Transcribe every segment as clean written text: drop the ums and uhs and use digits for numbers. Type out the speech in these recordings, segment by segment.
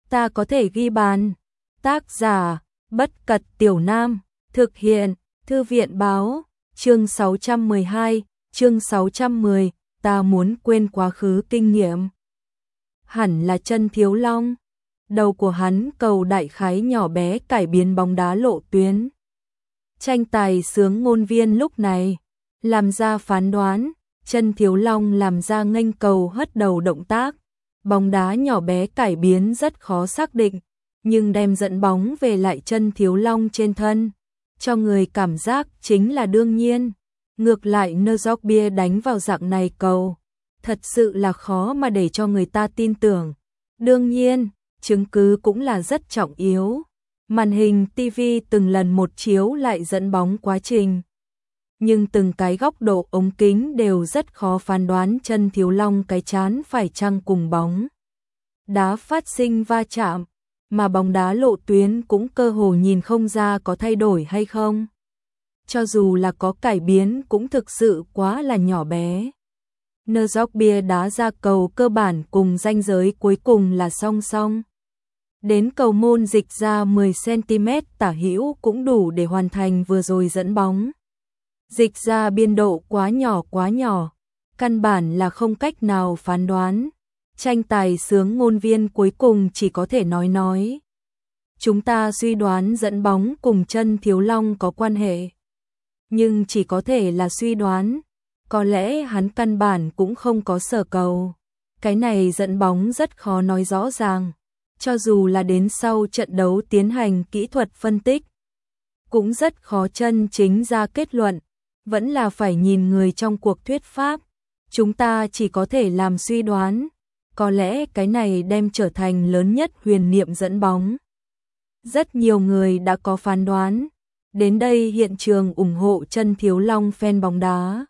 ta có thể ghi bàn. Tác giả, Bất Cật Tiểu Nam, thực hiện, Thư viện báo, chương 612, chương 610, ta muốn quên quá khứ kinh nghiệm. Hẳn là Chân Thiếu Long. Đầu của hắn cầu đại khái nhỏ bé cải biến bóng đá lộ tuyến. Tranh tài sướng ngôn viên lúc này làm ra phán đoán, Chân Thiếu Long làm ra nghênh cầu hất đầu động tác. Bóng đá nhỏ bé cải biến rất khó xác định, nhưng đem dẫn bóng về lại Chân Thiếu Long trên thân, cho người cảm giác chính là đương nhiên. Ngược lại Neujork đánh vào dạng này cầu, thật sự là khó mà để cho người ta tin tưởng. Đương nhiên, chứng cứ cũng là rất trọng yếu. Màn hình TV từng lần một chiếu lại dẫn bóng quá trình, nhưng từng cái góc độ ống kính đều rất khó phán đoán Chân Thiếu Long cái chán phải chăng cùng bóng đá phát sinh va chạm, mà bóng đá lộ tuyến cũng cơ hồ nhìn không ra có thay đổi hay không. Cho dù là có cải biến cũng thực sự quá là nhỏ bé. Neujork đá ra cầu cơ bản cùng ranh giới cuối cùng là song song. Đến cầu môn dịch ra 10cm tả hữu cũng đủ để hoàn thành vừa rồi dẫn bóng. Dịch ra biên độ quá nhỏ, căn bản là không cách nào phán đoán. Tranh tài sướng ngôn viên cuối cùng chỉ có thể nói. Chúng ta suy đoán dẫn bóng cùng Chân Thiếu Long có quan hệ. Nhưng chỉ có thể là suy đoán, có lẽ hắn căn bản cũng không có sở cầu. Cái này dẫn bóng rất khó nói rõ ràng, cho dù là đến sau trận đấu tiến hành kỹ thuật phân tích, cũng rất khó chân chính ra kết luận, vẫn là phải nhìn người trong cuộc thuyết pháp. Chúng ta chỉ có thể làm suy đoán, có lẽ cái này đem trở thành lớn nhất huyền niệm dẫn bóng. Rất nhiều người đã có phán đoán. Đến đây hiện trường ủng hộ Chân Thiếu Long fan bóng đá,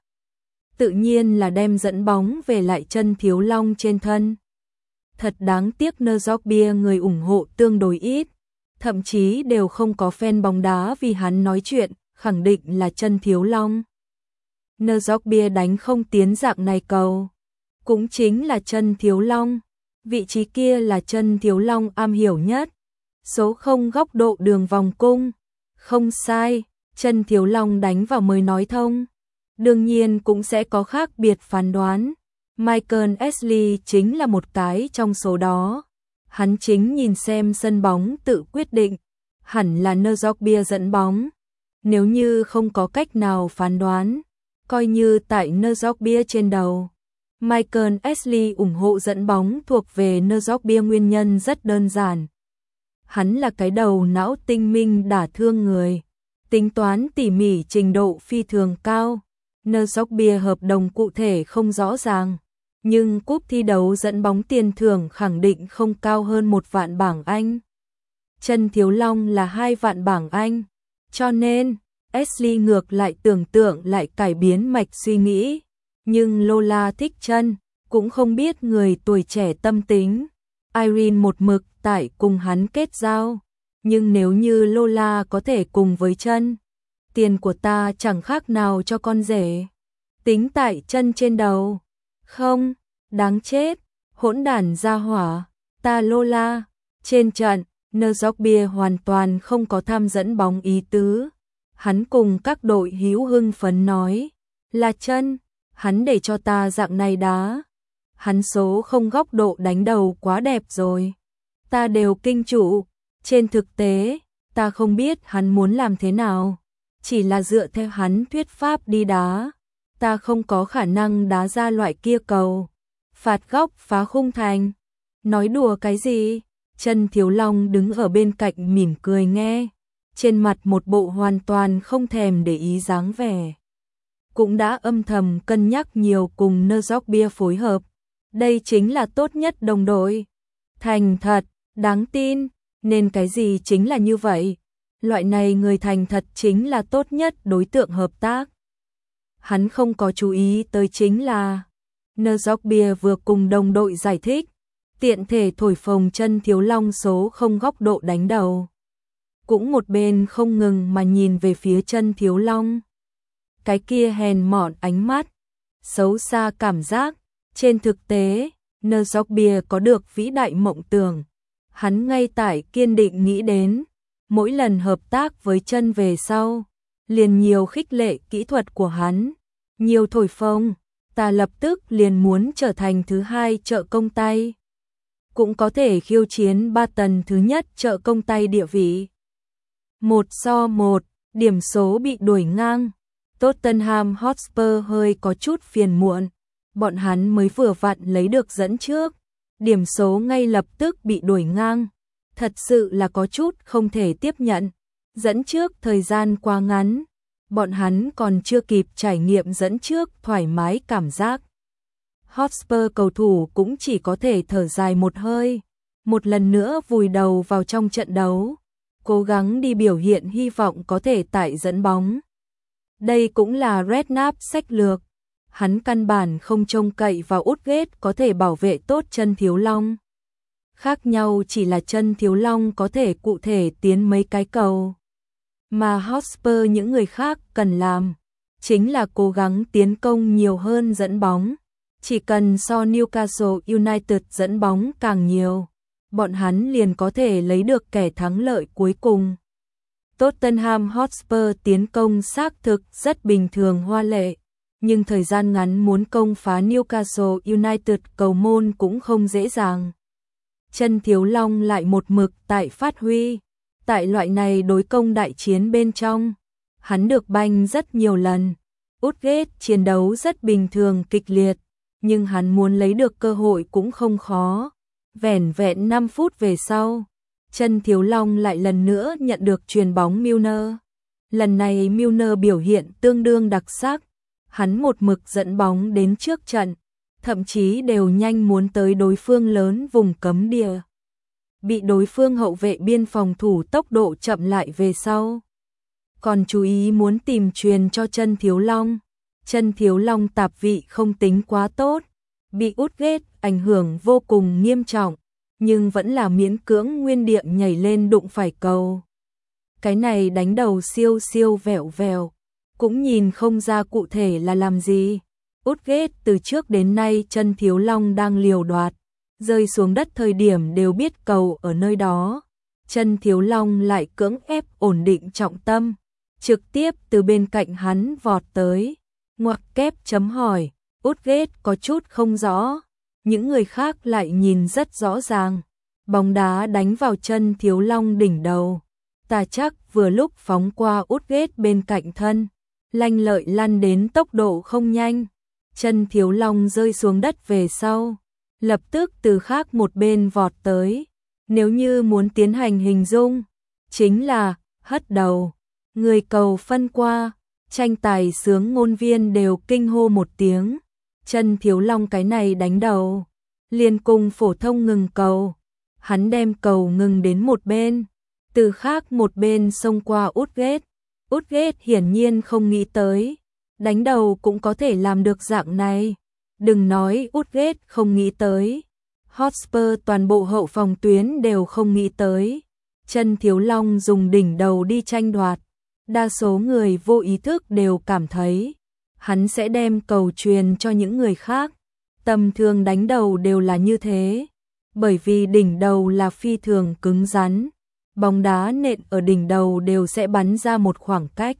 tự nhiên là đem dẫn bóng về lại Chân Thiếu Long trên thân. Thật đáng tiếc Neujork người ủng hộ tương đối ít, thậm chí đều không có fan bóng đá vì hắn nói chuyện, khẳng định là Chân Thiếu Long. Neujork đánh không tiến dạng này cầu, cũng chính là Chân Thiếu Long, vị trí kia là Chân Thiếu Long am hiểu nhất. Số 0 góc độ đường vòng cung. Không sai, Chân Thiếu Long đánh vào mới nói thông. Đương nhiên cũng sẽ có khác biệt phán đoán. Michael Ashley chính là một cái trong số đó. Hắn chính nhìn xem sân bóng tự quyết định, hẳn là Neujork dẫn bóng. Nếu như không có cách nào phán đoán, coi như tại Neujork trên đầu. Michael Ashley ủng hộ dẫn bóng thuộc về Neujork nguyên nhân rất đơn giản. Hắn là cái đầu não tinh minh đả thương người, tính toán tỉ mỉ trình độ phi thường cao. Neujork hợp đồng cụ thể không rõ ràng, nhưng cúp thi đấu dẫn bóng tiền thưởng khẳng định không cao hơn 1 vạn bảng Anh. Chân Thiếu Long là 2 vạn bảng Anh, cho nên Ashley ngược lại tưởng tượng lại cải biến mạch suy nghĩ. Nhưng Lola thích Chân, cũng không biết người tuổi trẻ tâm tính. Irene một mực tại cùng hắn kết giao, nhưng nếu như Lola có thể cùng với Chân, tiền của ta chẳng khác nào cho con rể. Tính tại Chân trên đầu. Không, đáng chết, hỗn đản gia hỏa, ta Lola. Trên trận, Neujork hoàn toàn không có tham dẫn bóng ý tứ. Hắn cùng các đội hữu hưng phấn nói, là Chân, hắn để cho ta dạng này đá. Hắn số không góc độ đánh đầu quá đẹp rồi. Ta đều kinh trụ. Trên thực tế, ta không biết hắn muốn làm thế nào. Chỉ là dựa theo hắn thuyết pháp đi đá. Ta không có khả năng đá ra loại kia cầu. Phạt góc phá khung thành. Nói đùa cái gì? Chân Thiếu Long đứng ở bên cạnh mỉm cười nghe. Trên mặt một bộ hoàn toàn không thèm để ý dáng vẻ. Cũng đã âm thầm cân nhắc nhiều cùng Neujork phối hợp. Đây chính là tốt nhất đồng đội. Thành thật, đáng tin, nên cái gì chính là như vậy. Loại này người thành thật chính là tốt nhất đối tượng hợp tác. Hắn không có chú ý tới chính là Neujork vừa cùng đồng đội giải thích, tiện thể thổi phồng Chân Thiếu Long số không góc độ đánh đầu. Cũng một bên không ngừng mà nhìn về phía Chân Thiếu Long. Cái kia hèn mọn ánh mắt, xấu xa cảm giác. Trên thực tế, Neujork có được vĩ đại mộng tưởng. Hắn ngay tại kiên định nghĩ đến, mỗi lần hợp tác với chân về sau, liền nhiều khích lệ kỹ thuật của hắn, nhiều thổi phồng, ta lập tức liền muốn trở thành thứ hai trợ công tay. Cũng có thể khiêu chiến Barton thứ nhất trợ công tay địa vị. 1-1, điểm số bị đuổi ngang. Tottenham Hotspur hơi có chút phiền muộn, bọn hắn mới vừa vặn lấy được dẫn trước, điểm số ngay lập tức bị đuổi ngang, thật sự là có chút không thể tiếp nhận, dẫn trước thời gian quá ngắn, bọn hắn còn chưa kịp trải nghiệm dẫn trước thoải mái cảm giác. Hotspur cầu thủ cũng chỉ có thể thở dài một hơi, một lần nữa vùi đầu vào trong trận đấu, cố gắng đi biểu hiện hy vọng có thể tại dẫn bóng. Đây cũng là Redknapp sách lược, hắn căn bản không trông cậy vào Woodgate có thể bảo vệ tốt chân Thiếu Long. Khác nhau chỉ là chân Thiếu Long có thể cụ thể tiến mấy cái cầu. Mà Hotspur những người khác cần làm, chính là cố gắng tiến công nhiều hơn dẫn bóng. Chỉ cần so Newcastle United dẫn bóng càng nhiều, bọn hắn liền có thể lấy được kẻ thắng lợi cuối cùng. Tottenham Hotspur tiến công xác thực rất bình thường hoa lệ, nhưng thời gian ngắn muốn công phá Newcastle United cầu môn cũng không dễ dàng. Chân Thiếu Long lại một mực tại phát huy, tại loại này đối công đại chiến bên trong, hắn được banh rất nhiều lần. Woodgate chiến đấu rất bình thường kịch liệt, nhưng hắn muốn lấy được cơ hội cũng không khó. Vẻn vẹn 5 phút về sau, chân Thiếu Long lại lần nữa nhận được chuyền bóng Milner. Lần này Milner biểu hiện tương đương đặc sắc, hắn một mực dẫn bóng đến trước trận, thậm chí đều nhanh muốn tới đối phương lớn vùng cấm địa. Bị đối phương hậu vệ biên phòng thủ tốc độ chậm lại về sau. Còn chú ý muốn tìm chuyền cho chân Thiếu Long. Chân Thiếu Long tạp vị không tính quá tốt, bị Woodgate ảnh hưởng vô cùng nghiêm trọng, nhưng vẫn là miễn cưỡng nguyên địa nhảy lên đụng phải cầu. Cái này đánh đầu siêu siêu vẹo vẹo, cũng nhìn không ra cụ thể là làm gì. Woodgate từ trước đến nay chân Thiếu Long đang liều đoạt, rơi xuống đất thời điểm đều biết cầu ở nơi đó. Chân Thiếu Long lại cưỡng ép ổn định trọng tâm, trực tiếp từ bên cạnh hắn vọt tới. Ngoặc kép chấm hỏi, Woodgate có chút không rõ, những người khác lại nhìn rất rõ ràng. Bóng đá đánh vào chân Thiếu Long đỉnh đầu, Tà Chắc vừa lúc phóng qua Woodgate bên cạnh thân, lanh lợi lăn đến tốc độ không nhanh. Chân Thiếu Long rơi xuống đất về sau, lập tức từ khác một bên vọt tới. Nếu như muốn tiến hành hình dung, chính là hất đầu, người cầu phân qua. Tranh tài sướng ngôn viên đều kinh hô một tiếng. Chân Thiếu Long cái này đánh đầu, liền cùng phổ thông ngừng cầu, hắn đem cầu ngừng đến một bên, từ khác một bên xông qua Woodgate. Woodgate hiển nhiên không nghĩ tới, đánh đầu cũng có thể làm được dạng này. Đừng nói Woodgate không nghĩ tới, Hotspur toàn bộ hậu phòng tuyến đều không nghĩ tới. Chân Thiếu Long dùng đỉnh đầu đi tranh đoạt. Đa số người vô ý thức đều cảm thấy hắn sẽ đem cầu truyền cho những người khác. Tầm thường đánh đầu đều là như thế, bởi vì đỉnh đầu là phi thường cứng rắn, bóng đá nện ở đỉnh đầu đều sẽ bắn ra một khoảng cách,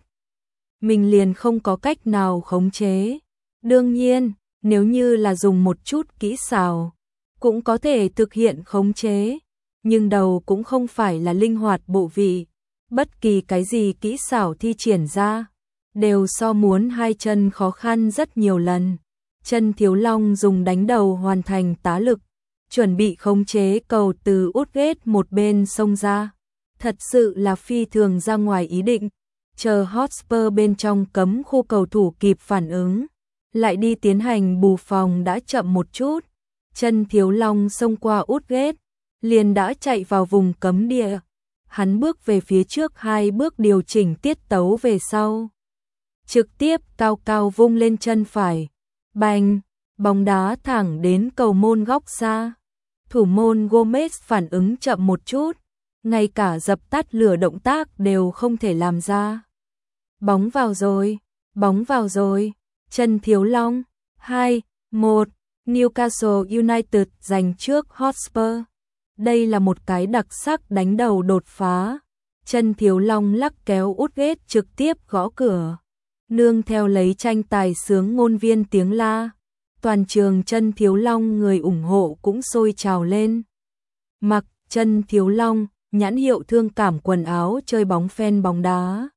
mình liền không có cách nào khống chế. Đương nhiên, nếu như là dùng một chút kỹ xảo, cũng có thể thực hiện khống chế, nhưng đầu cũng không phải là linh hoạt bộ vị. Bất kỳ cái gì kỹ xảo thi triển ra, đều so muốn hai chân khó khăn rất nhiều lần. Chân Thiếu Long dùng đánh đầu hoàn thành tá lực, chuẩn bị khống chế cầu từ Woodgate một bên xông ra. Thật sự là phi thường ra ngoài ý định. Chờ Hotspur bên trong cấm khu cầu thủ kịp phản ứng, lại đi tiến hành bù phòng đã chậm một chút. Chân Thiếu Long xông qua Woodgate, liền đã chạy vào vùng cấm địa. Hắn bước về phía trước 2 bước điều chỉnh tiết tấu về sau. Trực tiếp cao cao vung lên chân phải. Bành, bóng đá thẳng đến cầu môn góc xa. Thủ môn Gomez phản ứng chậm một chút, ngay cả dập tắt lửa động tác đều không thể làm ra. Bóng vào rồi, bóng vào rồi. Chân Thiếu Long, 2-1, Newcastle United giành trước Hotspur. Đây là một cái đặc sắc đánh đầu đột phá. Chân Thiếu Long lắc kéo Woodgate trực tiếp gõ cửa. Nương theo lấy tranh tài sướng ngôn viên tiếng la. Toàn trường Chân Thiếu Long người ủng hộ cũng sôi trào lên. Mặc Chân Thiếu Long, nhãn hiệu thương cảm quần áo chơi bóng fan bóng đá.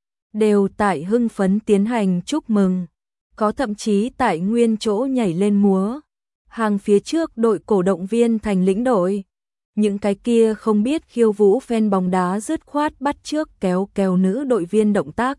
Đều tại hưng phấn tiến hành chúc mừng. Có thậm chí tại nguyên chỗ nhảy lên múa. Hàng phía trước đội cổ động viên thành lĩnh đội. Những cái kia không biết khiêu vũ fan bóng đá dứt khoát bắt chước kéo kéo nữ đội viên động tác.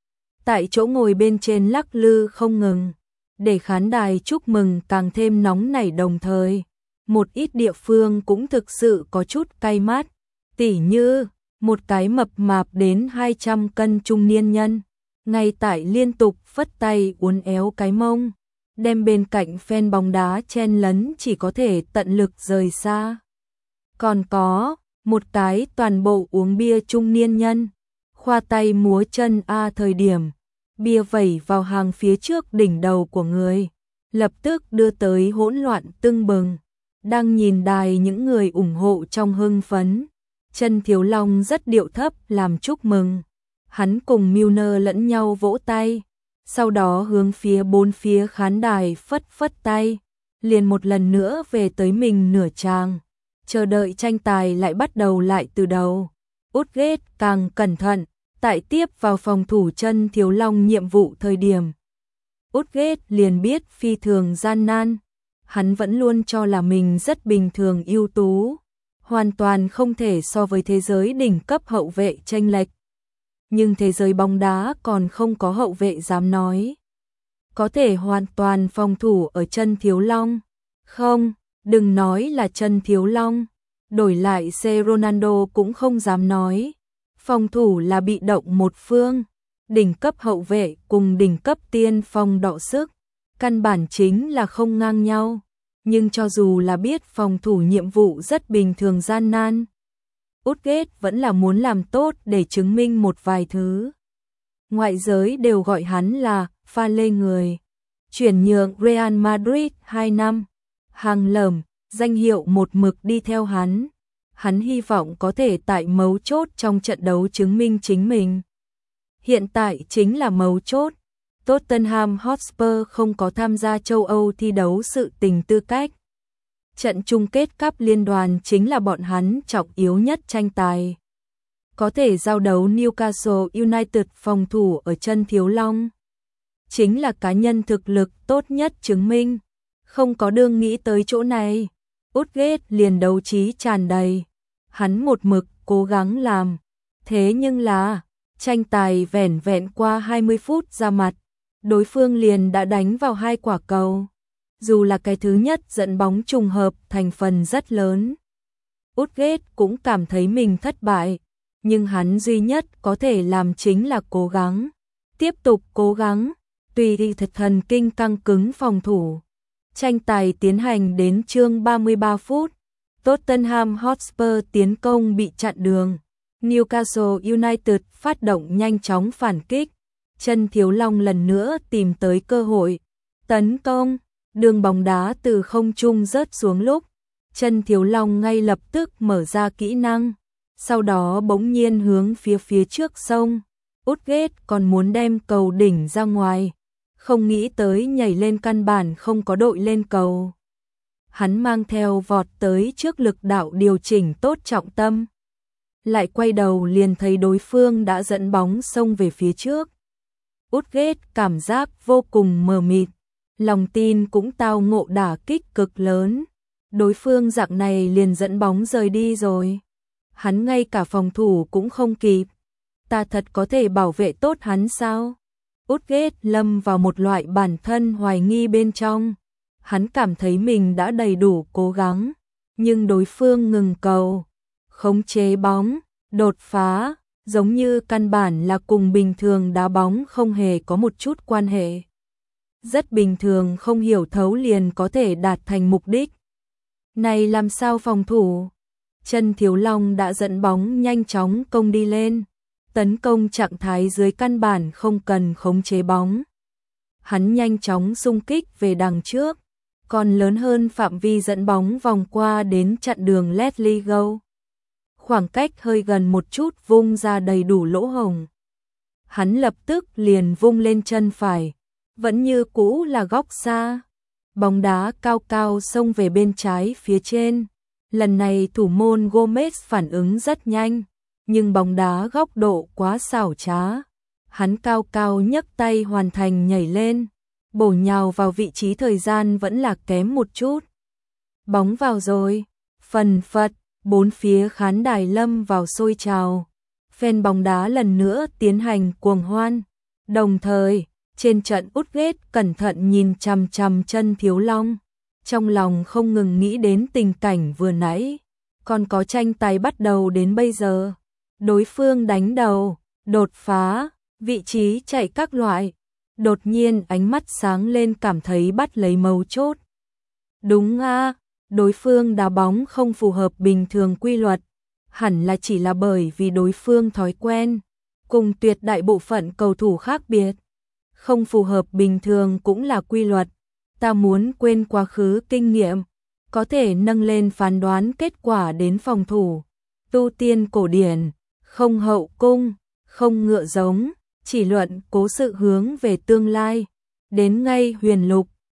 Tại chỗ ngồi bên trên lắc lư không ngừng. Để khán đài chúc mừng càng thêm nóng nảy đồng thời. Một ít địa phương cũng thực sự có chút cay mắt. Tỉ như, một cái mập mạp đến 200 cân trung niên nhân. Ngay tại liên tục phất tay uốn éo cái mông. Đem bên cạnh fan bóng đá chen lấn chỉ có thể tận lực rời xa. Còn có, một cái toàn bộ uống bia trung niên nhân. Khoa tay múa chân thời điểm. Bia vẩy vào hàng phía trước đỉnh đầu của người. Lập tức đưa tới hỗn loạn tưng bừng. Đang nhìn đài những người ủng hộ trong hưng phấn. Chân Thiếu Long rất điệu thấp làm chúc mừng. Hắn cùng Milner lẫn nhau vỗ tay. Sau đó hướng phía bốn phía khán đài phất phất tay. Liền một lần nữa về tới mình nửa tràng. Chờ đợi tranh tài lại bắt đầu lại từ đầu. Woodgate càng cẩn thận. Tại tiếp vào phòng thủ Chân Thiếu Long nhiệm vụ thời điểm. Woodgate liền biết phi thường gian nan. Hắn vẫn luôn cho là mình rất bình thường ưu tú. Hoàn toàn không thể so với thế giới đỉnh cấp hậu vệ chênh lệch. Nhưng thế giới bóng đá còn không có hậu vệ dám nói. Có thể hoàn toàn phòng thủ ở Chân Thiếu Long. Không, đừng nói là Chân Thiếu Long. Đổi lại C. Ronaldo cũng không dám nói. Phòng thủ là bị động một phương. Đỉnh cấp hậu vệ cùng đỉnh cấp tiên phong đọ sức. Căn bản chính là không ngang nhau. Nhưng cho dù là biết phòng thủ nhiệm vụ rất bình thường gian nan. Woodgate vẫn là muốn làm tốt để chứng minh một vài thứ. Ngoại giới đều gọi hắn là pha lê người. Chuyển nhượng Real Madrid 2 năm. Hàng lởm, danh hiệu một mực đi theo hắn. Hắn hy vọng có thể tại mấu chốt trong trận đấu chứng minh chính mình. Hiện tại chính là mấu chốt. Tottenham Hotspur không có tham gia châu Âu thi đấu sự tình tư cách. Trận chung kết cúp liên đoàn chính là bọn hắn trọng yếu nhất tranh tài. Có thể giao đấu Newcastle United phòng thủ ở Chân Thiếu Long. Chính là cá nhân thực lực tốt nhất chứng minh. Không có đương nghĩ tới chỗ này. Woodgate liền đấu trí tràn đầy. Hắn một mực cố gắng làm. Thế nhưng là, tranh tài vẻn vẹn qua 20 phút ra mặt. Đối phương liền đã đánh vào 2 quả cầu. Dù là cái thứ nhất dẫn bóng trùng hợp thành phần rất lớn. Woodgate cũng cảm thấy mình thất bại. Nhưng hắn duy nhất có thể làm chính là cố gắng. Tiếp tục cố gắng. Tùy thì thật thần kinh căng cứng phòng thủ. Tranh tài tiến hành đến chương 33 phút. Tottenham Hotspur tiến công bị chặn đường. Newcastle United phát động nhanh chóng phản kích. Chân Thiếu Long lần nữa tìm tới cơ hội. Tấn công. Đường bóng đá từ không trung rớt xuống lúc. Chân Thiếu Long ngay lập tức mở ra kỹ năng. Sau đó bỗng nhiên hướng phía trước sông. Woodgate còn muốn đem cầu đỉnh ra ngoài. Không nghĩ tới nhảy lên căn bản không có đội lên cầu. Hắn mang theo vọt tới trước lực đạo điều chỉnh tốt trọng tâm. Lại quay đầu liền thấy đối phương đã dẫn bóng xông về phía trước. Woodgate cảm giác vô cùng mờ mịt. Lòng tin cũng tao ngộ đả kích cực lớn. Đối phương dạng này liền dẫn bóng rời đi rồi. Hắn ngay cả phòng thủ cũng không kịp. Ta thật có thể bảo vệ tốt hắn sao? Woodgate lâm vào một loại bản thân hoài nghi bên trong. Hắn cảm thấy mình đã đầy đủ cố gắng. Nhưng đối phương ngừng cầu. Khống chế bóng, đột phá, giống như căn bản là cùng bình thường đá bóng không hề có một chút quan hệ. Rất bình thường không hiểu thấu liền có thể đạt thành mục đích. Này làm sao phòng thủ? Chân Thiếu Long đã dẫn bóng nhanh chóng công đi lên. Tấn công trạng thái dưới căn bản không cần khống chế bóng. Hắn nhanh chóng xung kích về đằng trước. còn lớn hơn phạm vi dẫn bóng vòng qua đến chặn đường Leslie Go. Khoảng cách hơi gần một chút vung ra đầy đủ lỗ hổng. Hắn lập tức liền vung lên chân phải, vẫn như cũ là góc xa. Bóng đá cao cao xông về bên trái phía trên. Lần này thủ môn Gomez phản ứng rất nhanh, nhưng bóng đá góc độ quá xảo trá. Hắn cao cao nhấc tay hoàn thành nhảy lên, bổ nhào vào vị trí thời gian vẫn là kém một chút. Bóng vào rồi, phần phật, bốn phía khán đài lâm vào sôi trào. Fan bóng đá lần nữa tiến hành cuồng hoan, đồng thời trên trận Woodgate cẩn thận nhìn chằm chằm chân Thiếu Long, trong lòng không ngừng nghĩ đến tình cảnh vừa nãy, còn có tranh tài bắt đầu đến bây giờ. Đối phương đánh đầu, đột phá, vị trí chạy các loại, đột nhiên ánh mắt sáng lên cảm thấy bắt lấy mấu chốt. Đúng a, đối phương đá bóng không phù hợp bình thường quy luật, hẳn là chỉ là bởi vì đối phương thói quen, cùng tuyệt đại bộ phận cầu thủ khác biệt. Không phù hợp bình thường cũng là quy luật, ta muốn quên quá khứ kinh nghiệm, có thể nâng lên phán đoán kết quả đến phòng thủ. Tu tiên cổ điển, không hậu cung, không ngựa giống, chỉ luận cố sự hướng về tương lai. Đến ngay huyền lục,